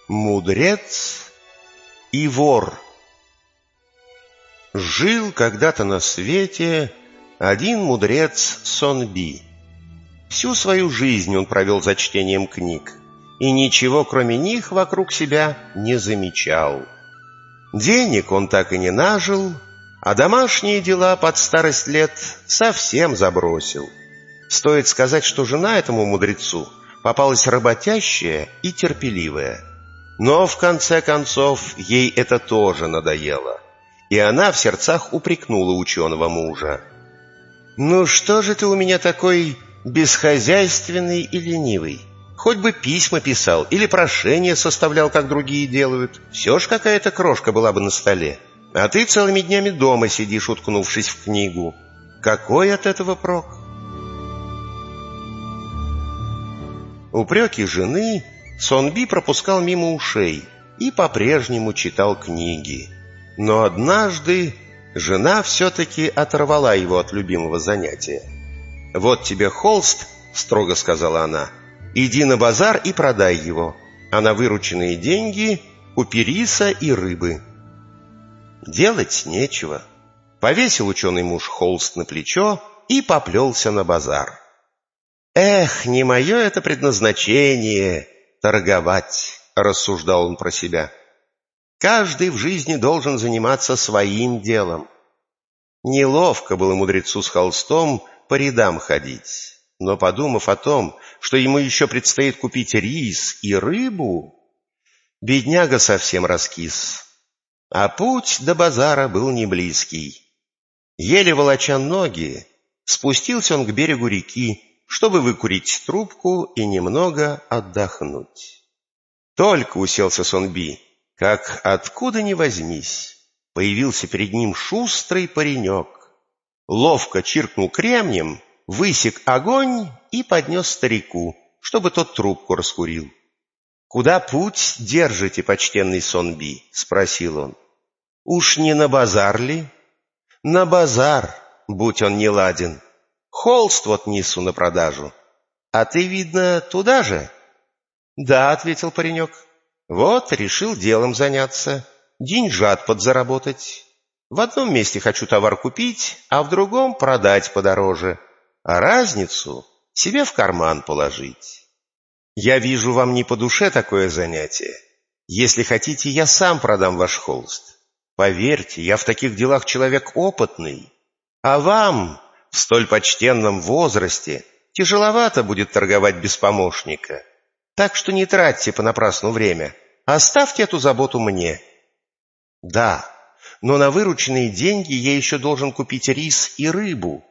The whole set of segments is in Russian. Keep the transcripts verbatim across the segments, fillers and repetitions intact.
Мудрец и вор. Жил когда-то на свете один мудрец Сонби. Всю свою жизнь он провел за чтением книг, и ничего, кроме них, вокруг себя не замечал. Денег он так и не нажил, а домашние дела под старость лет совсем забросил. Стоит сказать, что жена этому мудрецу попалась работящая и терпеливая. Но в конце концов ей это тоже надоело, и она в сердцах упрекнула ученого мужа. «Ну что же ты у меня такой бесхозяйственный и ленивый? Хоть бы письма писал или прошения составлял, как другие делают. Все ж какая-то крошка была бы на столе. А ты целыми днями дома сидишь, уткнувшись в книгу. Какой от этого прок?» Упреки жены Сонби пропускал мимо ушей и по-прежнему читал книги. Но однажды жена все-таки оторвала его от любимого занятия. «Вот тебе холст», — строго сказала она, — «иди на базар и продай его, а на вырученные деньги купи риса и рыбы». Делать нечего. Повесил ученый муж холст на плечо и поплелся на базар. «Эх, не мое это предназначение — торговать», — рассуждал он про себя. «Каждый в жизни должен заниматься своим делом». Неловко было мудрецу с холстом по рядам ходить, но, подумав о том, что ему еще предстоит купить рис и рыбу, бедняга совсем раскис. А путь до базара был не близкий. Еле волоча ноги, спустился он к берегу реки, чтобы выкурить трубку и немного отдохнуть. Только уселся Сонби, как откуда ни возьмись, появился перед ним шустрый паренек. Ловко чиркнул кремнем, высек огонь и поднес старику, чтобы тот трубку раскурил. «Куда путь держите, почтенный Сонби?» — спросил он. «Уж не на базар ли?» «На базар, будь он неладен. Холст вот несу на продажу. А ты, видно, туда же?» «Да», — ответил паренек. «Вот, решил делом заняться, деньжат подзаработать. В одном месте хочу товар купить, а в другом продать подороже, а разницу себе в карман положить. Я вижу, вам не по душе такое занятие. Если хотите, я сам продам ваш холст. Поверьте, я в таких делах человек опытный, а вам в столь почтенном возрасте тяжеловато будет торговать без помощника. Так что не тратьте понапрасну время, оставьте эту заботу мне». «Да, но на вырученные деньги я еще должен купить рис и рыбу».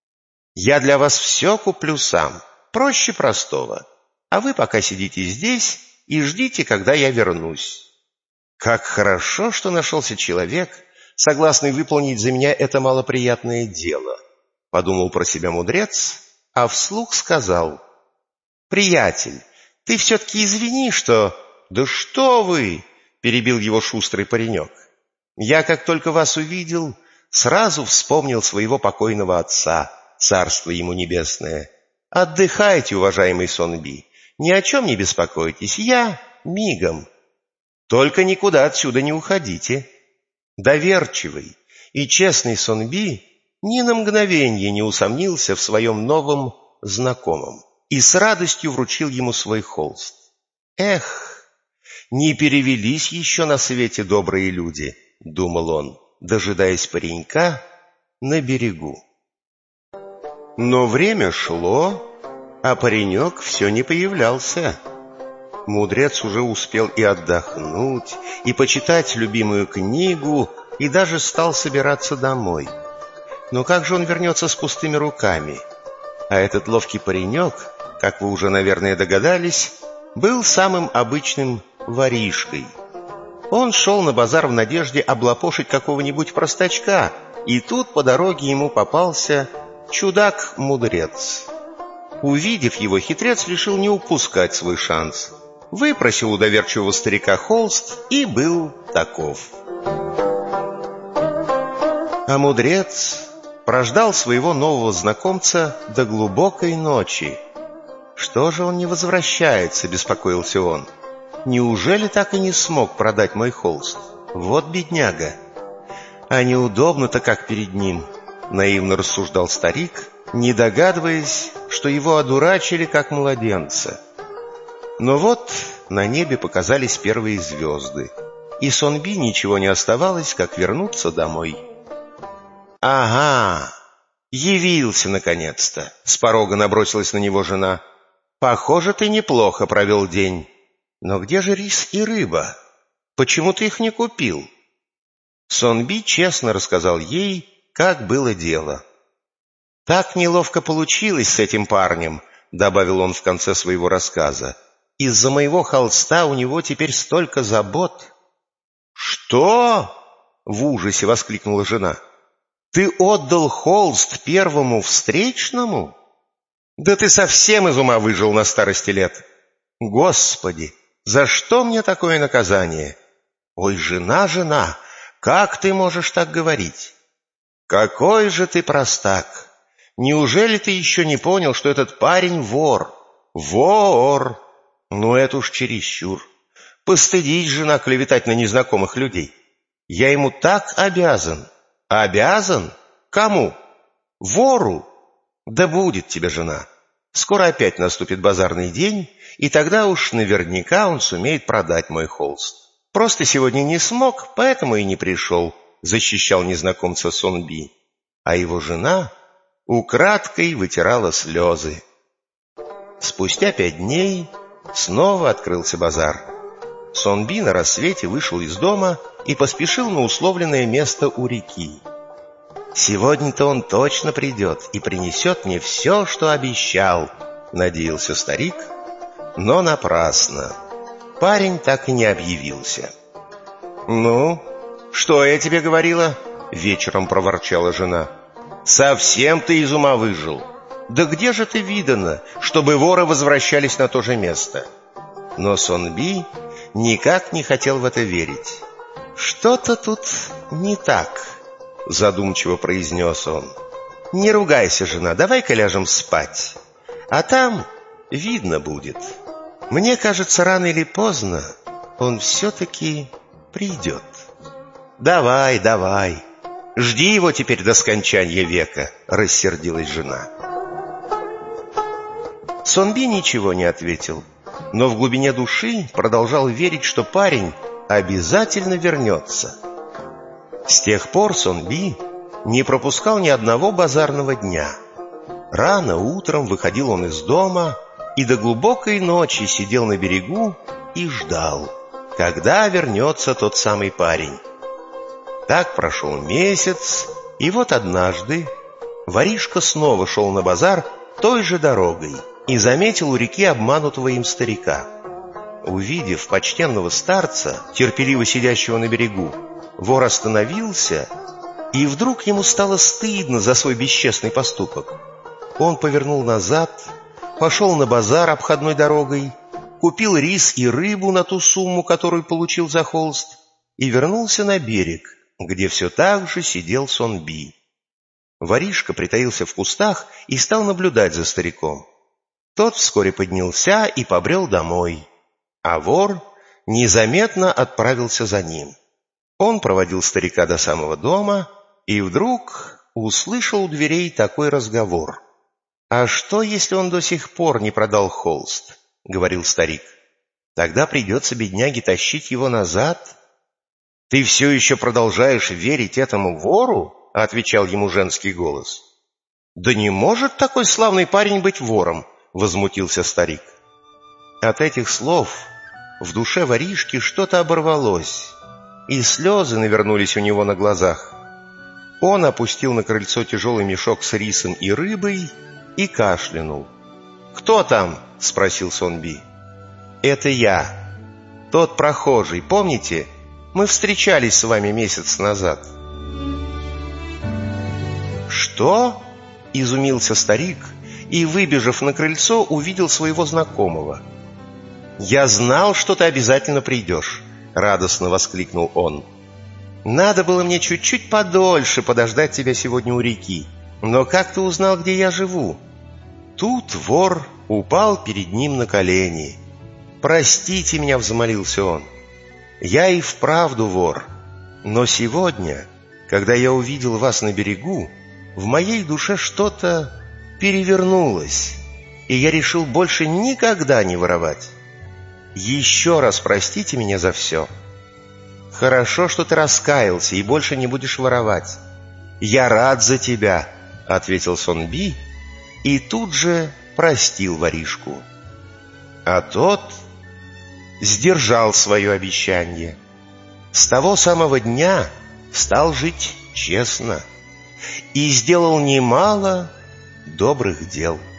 «Я для вас все куплю сам, проще простого, а вы пока сидите здесь и ждите, когда я вернусь». «Как хорошо, что нашелся человек, согласный выполнить за меня это малоприятное дело», — подумал про себя мудрец, а вслух сказал: «Приятель, ты все-таки извини, что...» «Да что вы!» — перебил его шустрый паренек. «Я, как только вас увидел, сразу вспомнил своего покойного отца, царство ему небесное. Отдыхайте, уважаемый Сонби, ни о чем не беспокойтесь, я мигом. Только никуда отсюда не уходите». Доверчивый и честный Сонби ни на мгновенье не усомнился в своем новом знакомом и с радостью вручил ему свой холст. «Эх, не перевелись еще на свете добрые люди», — думал он, дожидаясь паренька на берегу. Но время шло, а паренек все не появлялся. Мудрец уже успел и отдохнуть, и почитать любимую книгу, и даже стал собираться домой. Но как же он вернется с пустыми руками? А этот ловкий паренек, как вы уже, наверное, догадались, был самым обычным воришкой. Он шел на базар в надежде облапошить какого-нибудь простачка, и тут по дороге ему попался чудак-мудрец. Увидев его, хитрец решил не упускать свой шанс. Выпросил у доверчивого старика холст и был таков. А мудрец прождал своего нового знакомца до глубокой ночи. «Что же он не возвращается?» — беспокоился он. Неужели так и не смог продать мой холст? Вот бедняга. А неудобно-то как перед ним, наивно рассуждал старик, не догадываясь, что его одурачили как младенца. Но вот на небе показались первые звезды, и Сонби ничего не оставалось, как вернуться домой. «Ага, явился наконец-то!» — с порога набросилась на него жена. «Похоже, ты неплохо провел день. Но где же рис и рыба? Почему ты их не купил?» Сонби честно рассказал ей, как было дело. «Так неловко получилось с этим парнем», — добавил он в конце своего рассказа. «Из-за моего холста у него теперь столько забот». «Что?» — в ужасе воскликнула жена. «Ты отдал холст первому встречному? Да ты совсем из ума выжил на старости лет! Господи, за что мне такое наказание? Ой, жена, жена, как ты можешь так говорить? Какой же ты простак! Неужели ты еще не понял, что этот парень вор? Вор! Ну это уж чересчур. Постыдись, жена, клеветать на незнакомых людей. Я ему так обязан. Обязан? Кому? Вору? Да будет тебе, жена. Скоро опять наступит базарный день, и тогда уж наверняка он сумеет продать мой холст. Просто сегодня не смог, поэтому и не пришел», — защищал незнакомца Сонби. А его жена украдкой вытирала слезы. Спустя пять дней снова открылся базар. Сонби на рассвете вышел из дома и поспешил на условленное место у реки. «Сегодня-то он точно придет и принесет мне все, что обещал», — надеялся старик, но напрасно. Парень так и не объявился. «Ну, что я тебе говорила?» — вечером проворчала жена. «Совсем ты из ума выжил. Да где же ты видано, чтобы воры возвращались на то же место?» Но Сонби никак не хотел в это верить. «Что-то тут не так», — задумчиво произнес он. «Не ругайся, жена, давай-ка ляжем спать, а там видно будет. Мне кажется, рано или поздно он все-таки придет. Давай, давай, жди его теперь до скончания века», — рассердилась жена. Сонби ничего не ответил, но в глубине души продолжал верить, что парень обязательно вернется. С тех пор Сонби не пропускал ни одного базарного дня. Рано утром выходил он из дома и до глубокой ночи сидел на берегу и ждал, когда вернется тот самый парень. Так прошел месяц, и вот однажды воришка снова шел на базар той же дорогой и заметил у реки обманутого им старика. Увидев почтенного старца, терпеливо сидящего на берегу, вор остановился, и вдруг ему стало стыдно за свой бесчестный поступок. Он повернул назад, пошел на базар обходной дорогой, купил рис и рыбу на ту сумму, которую получил за холст, и вернулся на берег, где все так же сидел Сонби. Воришка притаился в кустах и стал наблюдать за стариком. Тот вскоре поднялся и побрел домой, а вор незаметно отправился за ним. Он проводил старика до самого дома и вдруг услышал у дверей такой разговор. «А что, если он до сих пор не продал холст?» — говорил старик. «Тогда придется бедняге тащить его назад». «Ты все еще продолжаешь верить этому вору?» — отвечал ему женский голос. «Да не может такой славный парень быть вором!» — возмутился старик. От этих слов в душе воришки что-то оборвалось, и слезы навернулись у него на глазах. Он опустил на крыльцо тяжелый мешок с рисом и рыбой и кашлянул. «Кто там?» — спросил Сонби. «Это я, тот прохожий, помните? Мы встречались с вами месяц назад». «Что?» — изумился старик и, выбежав на крыльцо, увидел своего знакомого. «Я знал, что ты обязательно придешь», — радостно воскликнул он. «Надо было мне чуть-чуть подольше подождать тебя сегодня у реки. Но как ты узнал, где я живу?» Тут вор упал перед ним на колени. «Простите меня», — взмолился он. «Я и вправду вор, но сегодня, когда я увидел вас на берегу, в моей душе что-то перевернулось, и я решил больше никогда не воровать. Еще раз простите меня за все. Хорошо, что ты раскаялся и больше не будешь воровать. Я рад за тебя», — ответил Сонби и тут же простил воришку. А тот сдержал свое обещание. С того самого дня стал жить честно и сделал немало добрых дел.